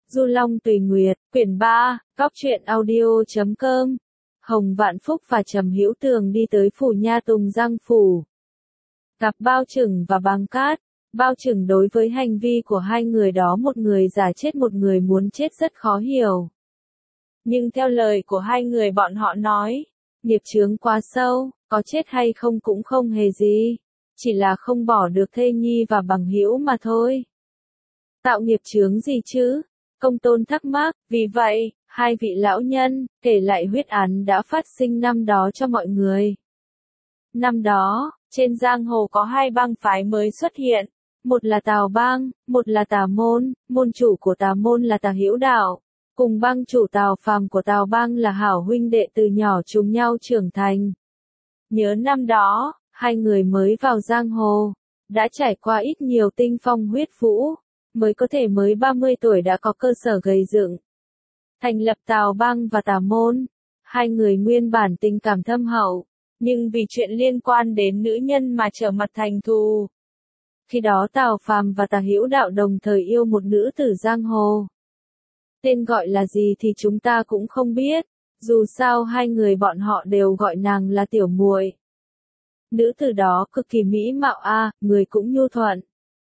Du Long Tùy Nguyệt, quyển 3, Góc truyện audio.com. Hồng Vạn Phúc và Trầm Hữu Tường đi tới phủ Nha Tùng Giang phủ. Gặp Bao Trừng và Bàng Cát. Bao Trừng đối với hành vi của hai người đó, một người giả chết một người muốn chết, rất khó hiểu. Nhưng theo lời của hai người bọn họ nói, nghiệp chướng quá sâu, có chết hay không cũng không hề gì. Chỉ là không bỏ được thê nhi và bằng hữu mà thôi. Tạo nghiệp chướng gì chứ? Công Tôn thắc mắc. Vì vậy, hai vị lão nhân kể lại huyết án đã phát sinh năm đó cho mọi người. Năm đó, trên giang hồ có hai bang phái mới xuất hiện. Một là Tào Bang, một là Tà Môn. Môn chủ của Tà Môn là Tà Hữu Đạo, cùng bang chủ Tào Phàm của Tào Bang là hảo huynh đệ từ nhỏ chung nhau trưởng thành. Nhớ năm đó, hai người mới vào giang hồ, đã trải qua ít nhiều tinh phong huyết vũ, mới có thể mới 30 tuổi đã có cơ sở gầy dựng. Thành lập Tào Bang và Tà Môn, hai người nguyên bản tình cảm thâm hậu, nhưng vì chuyện liên quan đến nữ nhân mà trở mặt thành thù. Khi đó Tào Phàm và Tà Hữu Đạo đồng thời yêu một nữ tử giang hồ. Tên gọi là gì thì chúng ta cũng không biết, dù sao hai người bọn họ đều gọi nàng là tiểu muội. Nữ tử đó cực kỳ mỹ mạo người cũng nhu thuận.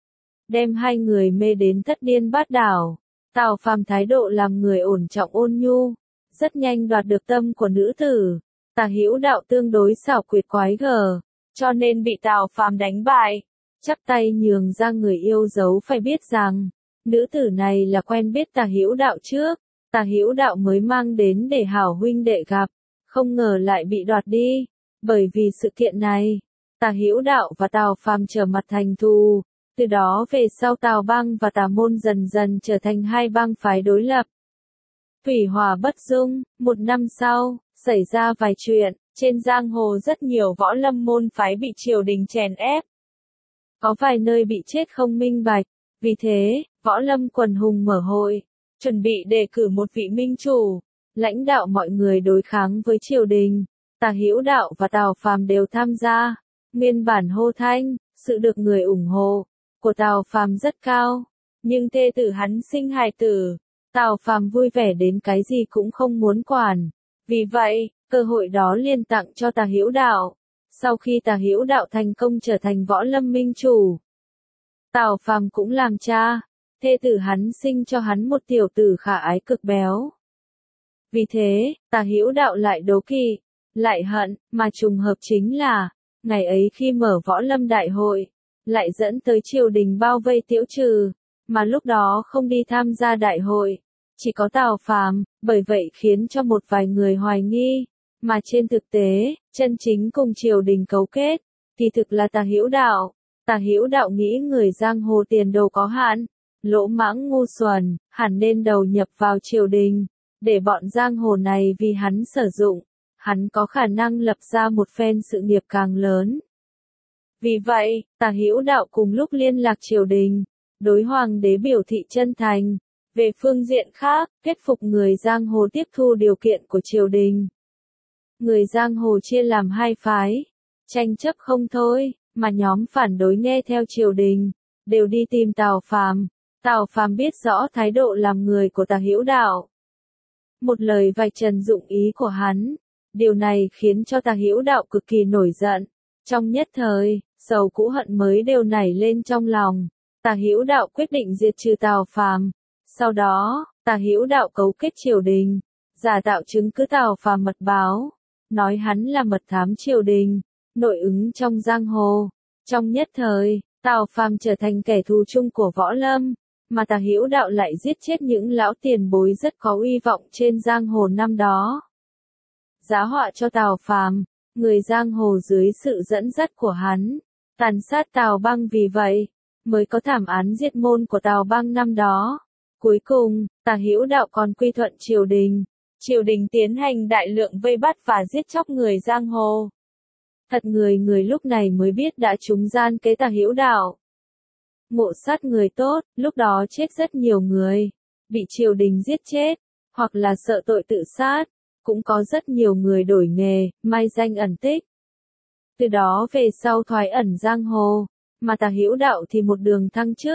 Đem hai người mê đến thất điên bát đảo. Tào Phàm thái độ làm người ổn trọng ôn nhu, rất nhanh đoạt được tâm của nữ tử. Tà Hữu Đạo tương đối xảo quyệt quái gở, cho nên bị Tào Phàm đánh bại. Chắp tay nhường ra người yêu dấu, phải biết rằng nữ tử này là quen biết Tà Hữu Đạo trước, Tà Hữu Đạo mới mang đến để hảo huynh đệ gặp, không ngờ lại bị đoạt đi. Bởi vì sự kiện này, Tà Hữu Đạo và Tào Phàm trở mặt thành thù. Từ đó về sau Tào Bang và Tà Môn dần dần trở thành hai bang phái đối lập. Thủy hỏa bất dung. Một năm sau, xảy ra vài chuyện. Trên giang hồ rất nhiều võ lâm môn phái bị triều đình chèn ép. Có vài nơi bị chết không minh bạch. Vì thế, võ lâm quần hùng mở hội, chuẩn bị đề cử một vị minh chủ, lãnh đạo mọi người đối kháng với triều đình. Tà Hữu Đạo và Tào Phàm đều tham gia. Nguyên bản hô thanh, sự được người ủng hộ của Tào Phàm rất cao, nhưng thê tử hắn sinh hài tử, Tào Phàm vui vẻ đến cái gì cũng không muốn quản. Vì vậy, cơ hội đó liền tặng cho Tà Hữu Đạo. Sau khi Tà Hữu Đạo thành công trở thành võ lâm minh chủ, Tào Phàm cũng làm cha, thê tử hắn sinh cho hắn một tiểu tử khả ái cực béo. Vì thế, Tà Hữu Đạo lại đố kỵ, lại hận, mà trùng hợp chính là, ngày ấy khi mở võ lâm đại hội, lại dẫn tới triều đình bao vây tiễu trừ, mà lúc đó không đi tham gia đại hội, chỉ có Tào Phàm, bởi vậy khiến cho một vài người hoài nghi, mà trên thực tế, chân chính cùng triều đình cấu kết, thì thực là Tà Hữu Đạo. Tà Hữu Đạo nghĩ người giang hồ tiền đồ có hạn, lỗ mãng ngu xuẩn, hẳn nên đầu nhập vào triều đình, để bọn giang hồ này vì hắn sử dụng, hắn có khả năng lập ra một phen sự nghiệp càng lớn. Vì vậy, Tà Hữu Đạo cùng lúc liên lạc triều đình, đối hoàng đế biểu thị chân thành. Về phương diện khác, thuyết phục người giang hồ tiếp thu điều kiện của triều đình. Người giang hồ chia làm hai phái, tranh chấp không thôi, mà nhóm phản đối nghe theo triều đình, đều đi tìm Tào Phàm. Tào Phàm biết rõ thái độ làm người của Tà Hữu Đạo. Một lời vạch trần dụng ý của hắn, điều này khiến cho Tà Hữu Đạo cực kỳ nổi giận. Trong nhất thời, sầu cũ hận mới đều nảy lên trong lòng. Tà Hữu Đạo quyết định diệt trừ Tào Phàm. Sau đó, Tà Hữu Đạo cấu kết triều đình, giả tạo chứng cứ Tào Phàm mật báo, nói hắn là mật thám triều đình, nội ứng trong giang hồ. Trong nhất thời, Tào Phàm trở thành kẻ thù chung của võ lâm, mà Tà Hữu Đạo lại giết chết những lão tiền bối rất có uy vọng trên giang hồ năm đó. Giá họa cho Tào Phàm, người giang hồ dưới sự dẫn dắt của hắn, tàn sát Tào Bang, vì vậy mới có thảm án diệt môn của Tào Bang năm đó. Cuối cùng, Tà Hữu Đạo còn quy thuận triều đình. Triều đình tiến hành đại lượng vây bắt và giết chóc người giang hồ. Thật người lúc này mới biết đã trúng gian kế Tà Hữu Đạo. Ngộ sát người tốt, lúc đó chết rất nhiều người, bị triều đình giết chết, hoặc là sợ tội tự sát, cũng có rất nhiều người đổi nghề, mai danh ẩn tích. Từ đó về sau thoái ẩn giang hồ, mà Tà Hữu Đạo thì một đường thăng chức,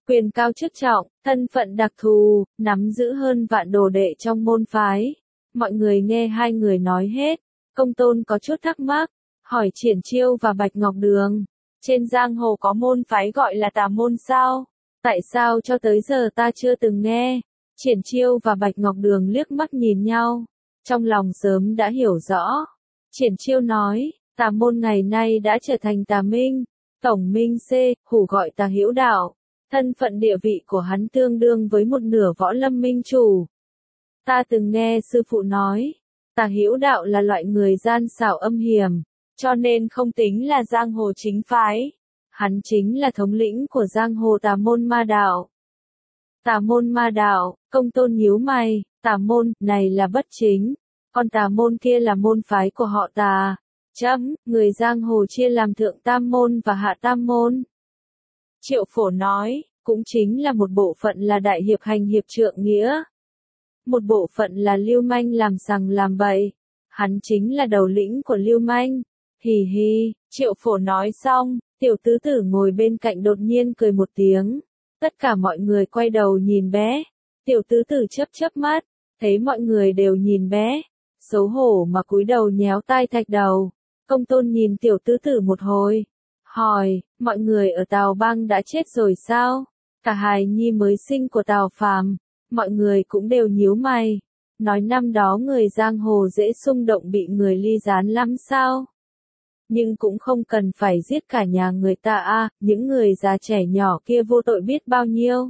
quyền cao chức trọng, thân phận đặc thù, nắm giữ hơn vạn đồ đệ trong môn phái. Mọi người nghe hai người nói hết, Công Tôn có chút thắc mắc, hỏi Triển Chiêu và Bạch Ngọc Đường, trên giang hồ có môn phái gọi là Tà môn sao? Tại sao cho tới giờ ta chưa từng nghe? Triển Chiêu và Bạch Ngọc Đường liếc mắt nhìn nhau, trong lòng sớm đã hiểu rõ. Triển Chiêu nói, Tà môn ngày nay đã trở thành Tà Minh, Tổng Minh C, hủ gọi Tà Hữu Đạo. Thân phận địa vị của hắn tương đương với một nửa võ lâm minh chủ. Ta từng nghe sư phụ nói, Tà Hữu Đạo là loại người gian xảo âm hiểm, cho nên không tính là giang hồ chính phái. Hắn chính là thống lĩnh của giang hồ Tà môn ma đạo. Tà môn ma đạo, Công Tôn nhíu mày, Tà môn này là bất chính, còn Tà môn kia là môn phái của họ Tà. Chấm, người giang hồ chia làm thượng tam môn và hạ tam môn. Triệu Phổ nói, cũng chính là một bộ phận là đại hiệp hành hiệp trượng nghĩa. Một bộ phận là lưu manh làm sằng làm bậy. Hắn chính là đầu lĩnh của lưu manh. Hì hì, Triệu Phổ nói xong, tiểu tứ tử ngồi bên cạnh đột nhiên cười một tiếng. Tất cả mọi người quay đầu nhìn bé. Tiểu tứ tử chớp chớp mắt, thấy mọi người đều nhìn bé. Xấu hổ mà cúi đầu nhéo tai thạch đầu. Công Tôn nhìn tiểu tứ tử một hồi. Hỏi, mọi người ở Tào Bang đã chết rồi sao? Cả hài nhi mới sinh của Tào Phàm, mọi người cũng đều nhíu mày. Nói năm đó người giang hồ dễ xung động bị người ly gián lắm sao? Nhưng cũng không cần phải giết cả nhà người ta a, những người già trẻ nhỏ kia vô tội biết bao nhiêu.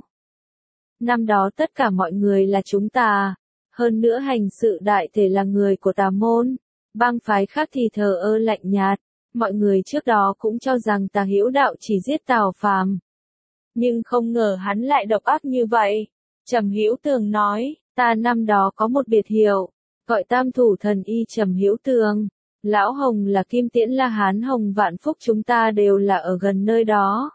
Năm đó tất cả mọi người là chúng ta, hơn nữa hành sự đại thể là người của Tà môn, bang phái khác thì thờ ơ lạnh nhạt. Mọi người trước đó cũng cho rằng Tà Hữu Đạo chỉ giết Tào Phàm, nhưng không ngờ hắn lại độc ác như vậy. Trầm Hữu Tường nói, ta năm đó có một biệt hiệu, gọi Tam Thủ Thần Y Trầm Hữu Tường. Lão Hồng là Kim Tiễn La Hán Hồng Vạn Phúc chúng ta đều là ở gần nơi đó.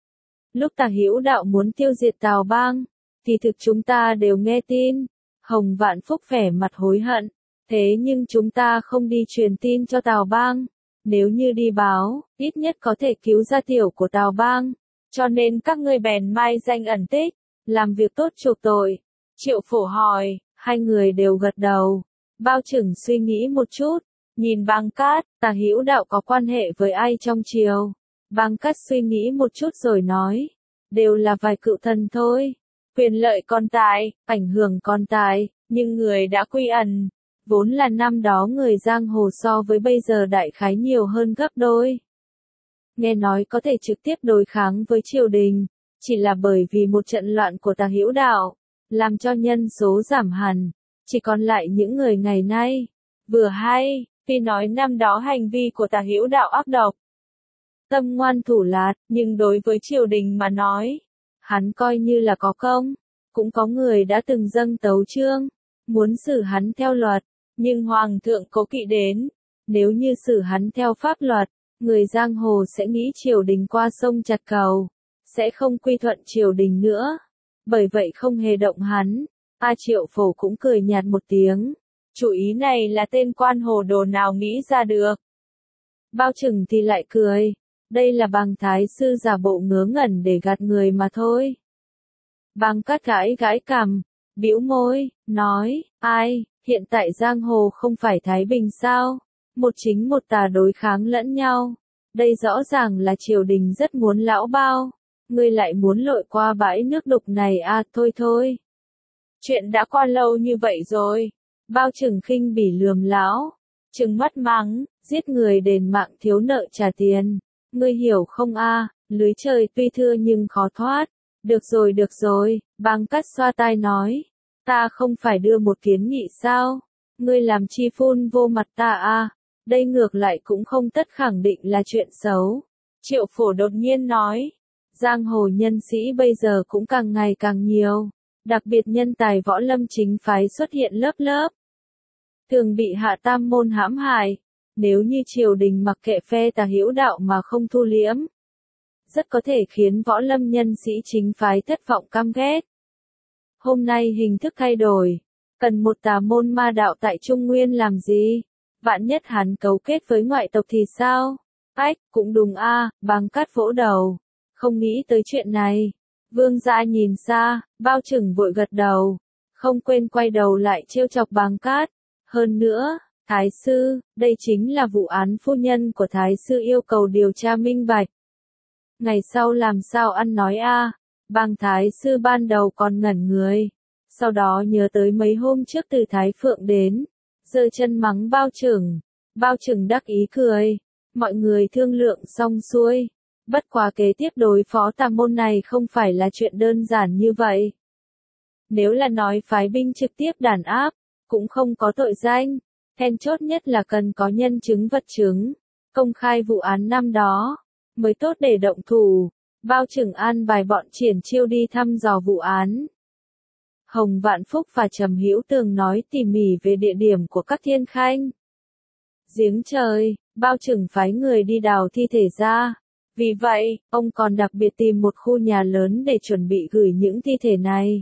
Lúc Tà Hữu Đạo muốn tiêu diệt Tào Bang, thì thực chúng ta đều nghe tin. Hồng Vạn Phúc vẻ mặt hối hận, thế nhưng chúng ta không đi truyền tin cho Tào Bang. Nếu như đi báo, ít nhất có thể cứu gia tiểu của Tào Bang. Cho nên các ngươi bèn mai danh ẩn tích, làm việc tốt chuộc tội. Triệu Phổ hỏi, hai người đều gật đầu. Bao Trừng suy nghĩ một chút, nhìn Bang Cát, Tà Hữu Đạo có quan hệ với ai trong triều? Bang Cát suy nghĩ một chút rồi nói, đều là vài cựu thần thôi. Quyền lợi còn tại, ảnh hưởng còn tại, nhưng người đã quy ẩn. Vốn là năm đó người giang hồ so với bây giờ đại khái nhiều hơn gấp đôi. Nghe nói có thể trực tiếp đối kháng với triều đình, chỉ là bởi vì một trận loạn của Tà Hữu Đạo, làm cho nhân số giảm hẳn, chỉ còn lại những người ngày nay. Vừa hay, tuy nói năm đó hành vi của Tà Hữu Đạo ác độc, tâm ngoan thủ lạt, nhưng đối với triều đình mà nói, hắn coi như là có công. Cũng có người đã từng dâng tấu chương, muốn xử hắn theo luật. Nhưng Hoàng thượng cố kỵ đến, nếu như xử hắn theo pháp luật, người giang hồ sẽ nghĩ triều đình qua sông chặt cầu, sẽ không quy thuận triều đình nữa. Bởi vậy không hề động hắn. Triệu Phổ cũng cười nhạt một tiếng. Chủ ý này là tên quan hồ đồ nào nghĩ ra được. Bao Trừng thì lại cười. Đây là Bàng thái sư giả bộ ngớ ngẩn để gạt người mà thôi. Bàng Cát gãi gãi cằm, bĩu môi, nói, ai, hiện tại giang hồ không phải thái bình sao? Một chính một tà đối kháng lẫn nhau. Đây rõ ràng là triều đình rất muốn lão Bao. Ngươi lại muốn lội qua bãi nước đục này à, thôi thôi. Chuyện đã qua lâu như vậy rồi. Bao Trừng khinh bỉ lườm lão, trừng mắt mắng, giết người đền mạng thiếu nợ trả tiền. Ngươi hiểu không a? Lưới trời tuy thưa nhưng khó thoát. Được rồi, Bàng Cát xoa tai nói. Ta không phải đưa một kiến nghị sao? Ngươi làm chi phun vô mặt ta a? Đây ngược lại cũng không tất khẳng định là chuyện xấu. Triệu Phổ đột nhiên nói. Giang hồ nhân sĩ bây giờ cũng càng ngày càng nhiều. Đặc biệt nhân tài võ lâm chính phái xuất hiện lớp lớp. Thường bị hạ tam môn hãm hại. Nếu như triều đình mặc kệ phe Tà Hữu Đạo mà không thu liễm, rất có thể khiến võ lâm nhân sĩ chính phái thất vọng căm ghét. Hôm nay hình thức thay đổi, cần một tà môn ma đạo tại Trung Nguyên làm gì? Vạn nhất hắn cấu kết với ngoại tộc thì sao? Ách, cũng đúng a, Bàng Cát vỗ đầu, không nghĩ tới chuyện này. Vương gia nhìn xa, bao trừng vội gật đầu, không quên quay đầu lại trêu chọc Bàng Cát. Hơn nữa, Thái sư, đây chính là vụ án phu nhân của Thái sư yêu cầu điều tra minh bạch. Ngày sau làm sao ăn nói a? Bàng Thái sư ban đầu còn ngẩn người, sau đó nhớ tới mấy hôm trước từ Thái Phượng đến, giơ chân mắng bao trừng đắc ý cười, mọi người thương lượng xong xuôi. Bất quá kế tiếp đối phó tà môn này không phải là chuyện đơn giản như vậy. Nếu là nói phái binh trực tiếp đàn áp, cũng không có tội danh, then chốt nhất là cần có nhân chứng vật chứng, công khai vụ án năm đó, mới tốt để động thủ. Bao trừng an bài bọn triển chiêu đi thăm dò vụ án. Hồng Vạn Phúc và Trầm Hữu Tường nói tỉ mỉ về địa điểm của các thiên khanh. Giếng trời, bao trừng phái người đi đào thi thể ra. Vì vậy, ông còn đặc biệt tìm một khu nhà lớn để chuẩn bị gửi những thi thể này.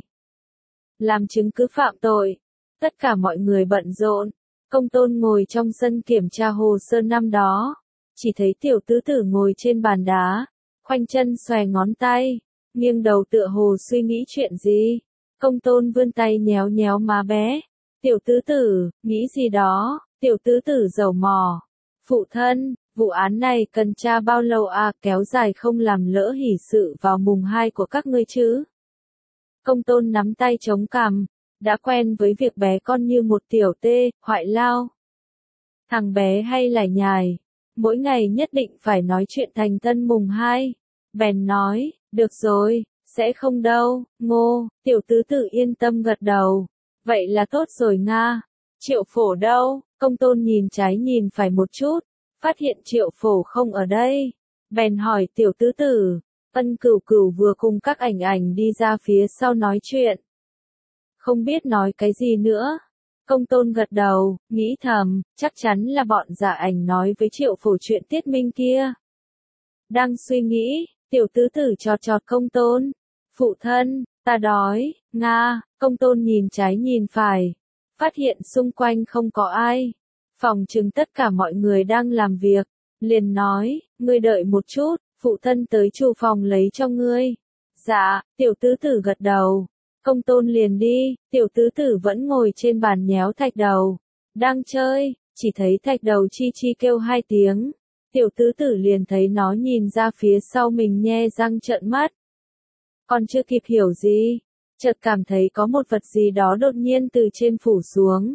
Làm chứng cứ phạm tội. Tất cả mọi người bận rộn. Công Tôn ngồi trong sân kiểm tra hồ sơ năm đó. Chỉ thấy tiểu tứ tử ngồi trên bàn đá, khoanh chân xòe ngón tay, nghiêng đầu tựa hồ suy nghĩ chuyện gì. Công Tôn vươn tay nhéo nhéo má bé. Tiểu tứ tử, nghĩ gì đó, tiểu tứ tử dầu mò. Phụ thân, vụ án này cần tra bao lâu à, kéo dài không làm lỡ hỷ sự vào mùng 2 của các ngươi chứ. Công Tôn nắm tay chống cằm, đã quen với việc bé con như một tiểu tê, hoại lao. Thằng bé hay lải nhải, mỗi ngày nhất định phải nói chuyện thành tân mùng 2. Bèn nói, được rồi, sẽ không đâu, Ngô, tiểu tứ tử yên tâm gật đầu. Vậy là tốt rồi Nga. Triệu Phổ đâu? Công Tôn nhìn trái nhìn phải một chút, phát hiện Triệu Phổ không ở đây. Bèn hỏi tiểu tứ tử, Ân Cửu Cửu vừa cùng các ảnh ảnh đi ra phía sau nói chuyện. Không biết nói cái gì nữa. Công Tôn gật đầu, nghĩ thầm, chắc chắn là bọn giả ảnh nói với Triệu Phổ chuyện Tiết Minh kia. Đang suy nghĩ, tiểu tứ tử chọt chọt Công Tôn. Phụ thân, ta đói, Nga. Công Tôn nhìn trái nhìn phải, phát hiện xung quanh không có ai. Phòng chừng tất cả mọi người đang làm việc, liền nói, ngươi đợi một chút, phụ thân tới chủ phòng lấy cho ngươi. Dạ, tiểu tứ tử gật đầu. Công Tôn liền đi, tiểu tứ tử vẫn ngồi trên bàn nhéo thạch đầu. Đang chơi, chỉ thấy thạch đầu chi chi kêu 2 tiếng. Tiểu tứ tử liền thấy nó nhìn ra phía sau mình nhe răng trợn mắt. Còn chưa kịp hiểu gì, chợt cảm thấy có một vật gì đó đột nhiên từ trên phủ xuống.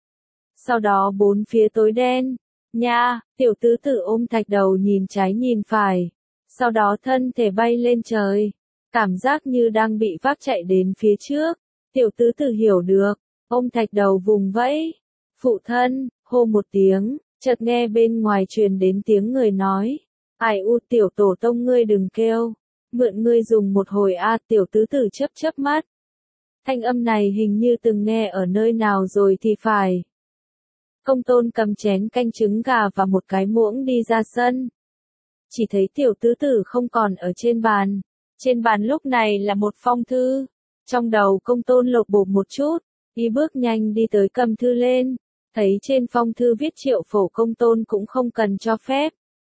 Sau đó bốn phía tối đen. Nha, tiểu tứ tử ôm thạch đầu nhìn trái nhìn phải. Sau đó thân thể bay lên trời. Cảm giác như đang bị vác chạy đến phía trước. Tiểu tứ tử hiểu được, ôm thạch đầu vùng vẫy. Phụ thân, hô một tiếng, chợt nghe bên ngoài truyền đến tiếng người nói. Ai u tiểu tổ tông ngươi đừng kêu. Mượn ngươi dùng một hồi a. Tiểu tứ tử chớp chớp mắt. Thanh âm này hình như từng nghe ở nơi nào rồi thì phải. Công Tôn cầm chén canh trứng gà và một cái muỗng đi ra sân. Chỉ thấy tiểu tứ tử không còn ở trên bàn. Trên bàn lúc này là một phong thư. Trong đầu Công Tôn lột bột một chút, đi bước nhanh đi tới cầm thư lên. Thấy trên phong thư viết Triệu Phổ. Công Tôn cũng không cần cho phép.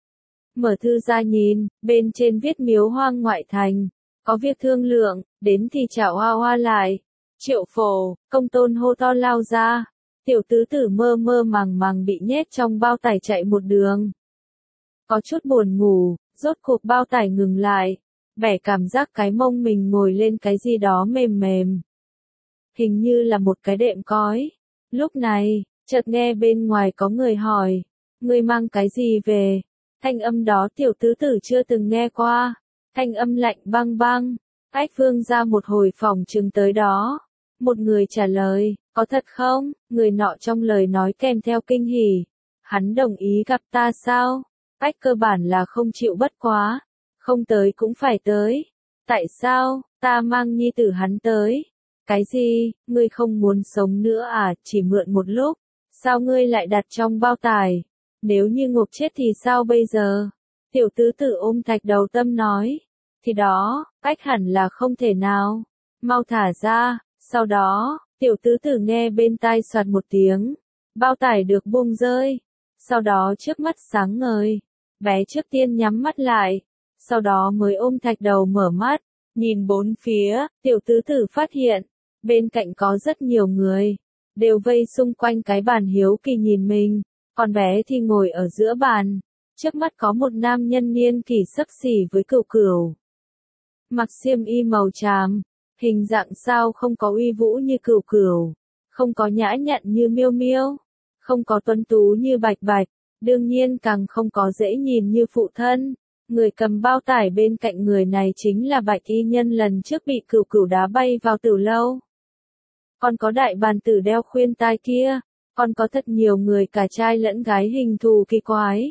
Mở thư ra nhìn, bên trên viết Miếu Hoang ngoại thành. Có việc thương lượng, đến thì chào hoa hoa lại. Triệu Phổ, Công Tôn hô to lao ra. Tiểu tứ tử mơ mơ màng màng bị nhét trong bao tải chạy một đường. Có chút buồn ngủ, rốt cuộc bao tải ngừng lại. Bẻ cảm giác cái mông mình ngồi lên cái gì đó mềm mềm. Hình như là một cái đệm cói. Lúc này, chợt nghe bên ngoài có người hỏi. Ngươi mang cái gì về? Thanh âm đó tiểu tứ tử chưa từng nghe qua. Thanh âm lạnh băng băng. Ách Vương ra một hồi phòng trừng tới đó. Một người trả lời, có thật không? Người nọ trong lời nói kèm theo kinh hỉ. Hắn đồng ý gặp ta sao? Ách cơ bản là không chịu bất quá. Không tới cũng phải tới. Tại sao? Ta mang nhi tử hắn tới. Cái gì? Ngươi không muốn sống nữa à? Chỉ mượn một lúc. Sao ngươi lại đặt trong bao tải? Nếu như ngộp chết thì sao bây giờ? Tiểu tứ tử ôm thạch đầu tâm nói. Thì đó, ách hẳn là không thể nào. Mau thả ra. Sau đó, tiểu tứ tử nghe bên tai soạt một tiếng. Bao tải được buông rơi. Sau đó trước mắt sáng ngời. Bé trước tiên nhắm mắt lại. Sau đó mới ôm thạch đầu mở mắt. Nhìn bốn phía, tiểu tứ tử phát hiện, bên cạnh có rất nhiều người, đều vây xung quanh cái bàn hiếu kỳ nhìn mình, con bé thì ngồi ở giữa bàn, trước mắt có một nam nhân niên kỷ xấp xỉ với Cửu Cửu. Mặc xiêm y màu tràm, hình dạng sao không có uy vũ như Cửu Cửu, không có nhã nhặn như Miêu Miêu, không có tuấn tú như Bạch Bạch, đương nhiên càng không có dễ nhìn như phụ thân. Người cầm bao tải bên cạnh người này chính là Bạch Y Nhân lần trước bị Cửu Cửu đá bay vào tử lâu. Còn có đại bàn tử đeo khuyên tai kia, còn có thật nhiều người cả trai lẫn gái hình thù kỳ quái.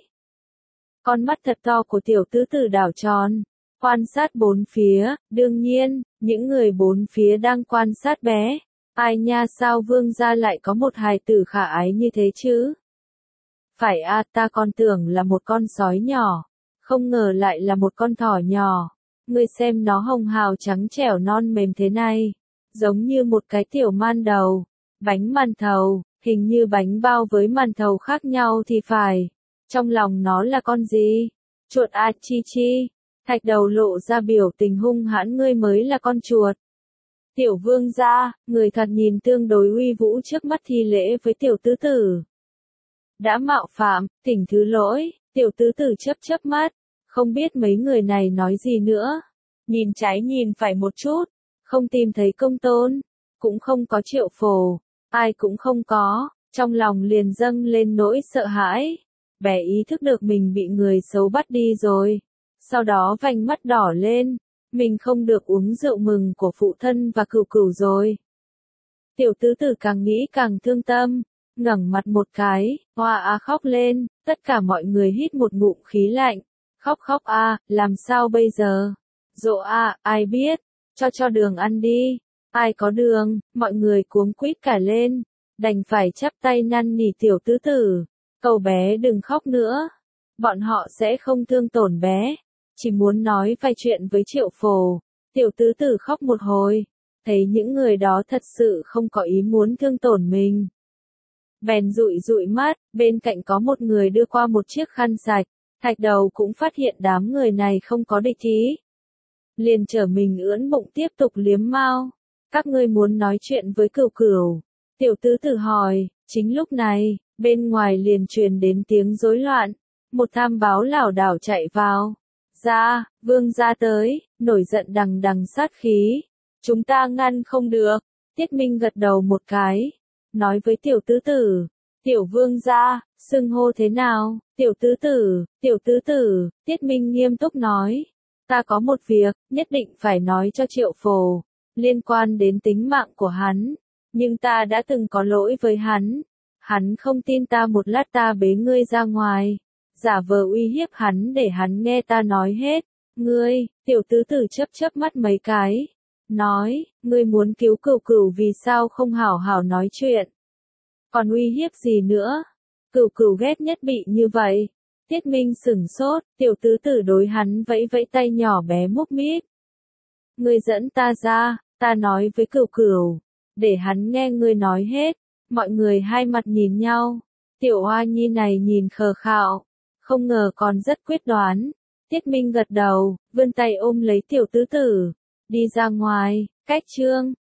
Con mắt thật to của tiểu tứ tử đảo tròn, quan sát bốn phía, đương nhiên, những người bốn phía đang quan sát bé. Ai nha, sao Vương gia lại có một hài tử khả ái như thế chứ? Phải à, ta còn tưởng là một con sói nhỏ, không ngờ lại là một con thỏ nhỏ. Ngươi xem nó hồng hào trắng trẻo non mềm thế này, giống như một cái tiểu man đầu, bánh màn thầu, hình như bánh bao với màn thầu khác nhau thì phải. Trong lòng nó là con gì? Chuột à, chi chi. Thạch đầu lộ ra biểu tình hung hãn, ngươi mới là con chuột. Tiểu Vương gia, người thật nhìn tương đối uy vũ trước mắt thi lễ với tiểu tứ tử. Đã mạo phạm, thỉnh thứ lỗi, tiểu tứ tử chớp mắt, không biết mấy người này nói gì nữa. Nhìn trái nhìn phải một chút, không tìm thấy Công Tôn, cũng không có Triệu Phổ, ai cũng không có, trong lòng liền dâng lên nỗi sợ hãi. Bé ý thức được mình bị người xấu bắt đi rồi, sau đó vành mắt đỏ lên, mình không được uống rượu mừng của phụ thân và Cửu Cửu rồi. Tiểu tứ tử càng nghĩ càng thương tâm, ngẩng mặt một cái, hoa a khóc lên, tất cả mọi người hít một ngụm khí lạnh, khóc a, làm sao bây giờ? Dỗ a, ai biết, cho đường ăn đi, ai có đường, mọi người cuống quýt cả lên, đành phải chắp tay năn nỉ tiểu tứ tử, cầu bé đừng khóc nữa, bọn họ sẽ không thương tổn bé, chỉ muốn nói vài chuyện với Triệu Phổ. Tiểu tứ tử khóc một hồi, thấy những người đó thật sự không có ý muốn thương tổn mình. Bèn dụi mắt, bên cạnh có một người đưa qua một chiếc khăn sạch, Thạch đầu cũng phát hiện đám người này không có địch ý. Liền trở mình ưỡn bụng tiếp tục liếm mao. Các ngươi muốn nói chuyện với Cửu Cửu? Tiểu tứ tử hỏi, chính lúc này, bên ngoài liền truyền đến tiếng rối loạn, một tham báo lảo đảo chạy vào. Ra, Vương gia tới, nổi giận đằng đằng sát khí. Chúng ta ngăn không được. Tiết Minh gật đầu một cái, nói với tiểu tứ tử, tiểu Vương gia, xưng hô thế nào? Tiểu tứ tử, Tiết Minh nghiêm túc nói, ta có một việc, nhất định phải nói cho Triệu Phổ, liên quan đến tính mạng của hắn, nhưng ta đã từng có lỗi với hắn không tin ta, một lát ta bế ngươi ra ngoài, giả vờ uy hiếp hắn để hắn nghe ta nói hết. Ngươi, tiểu tứ tử chớp mắt mấy cái, nói, ngươi muốn cứu Cửu Cửu vì sao không hảo hảo nói chuyện? Còn uy hiếp gì nữa? Cửu Cửu ghét nhất bị như vậy. Tiết Minh sửng sốt, tiểu tứ tử đối hắn vẫy vẫy tay nhỏ bé múc mít. Ngươi dẫn ta ra, ta nói với Cửu Cửu, để hắn nghe ngươi nói hết. Mọi người hai mặt nhìn nhau, tiểu Hoa Nhi này nhìn khờ khạo, không ngờ còn rất quyết đoán. Tiết Minh gật đầu, vươn tay ôm lấy tiểu tứ tử, đi ra ngoài, cách chương.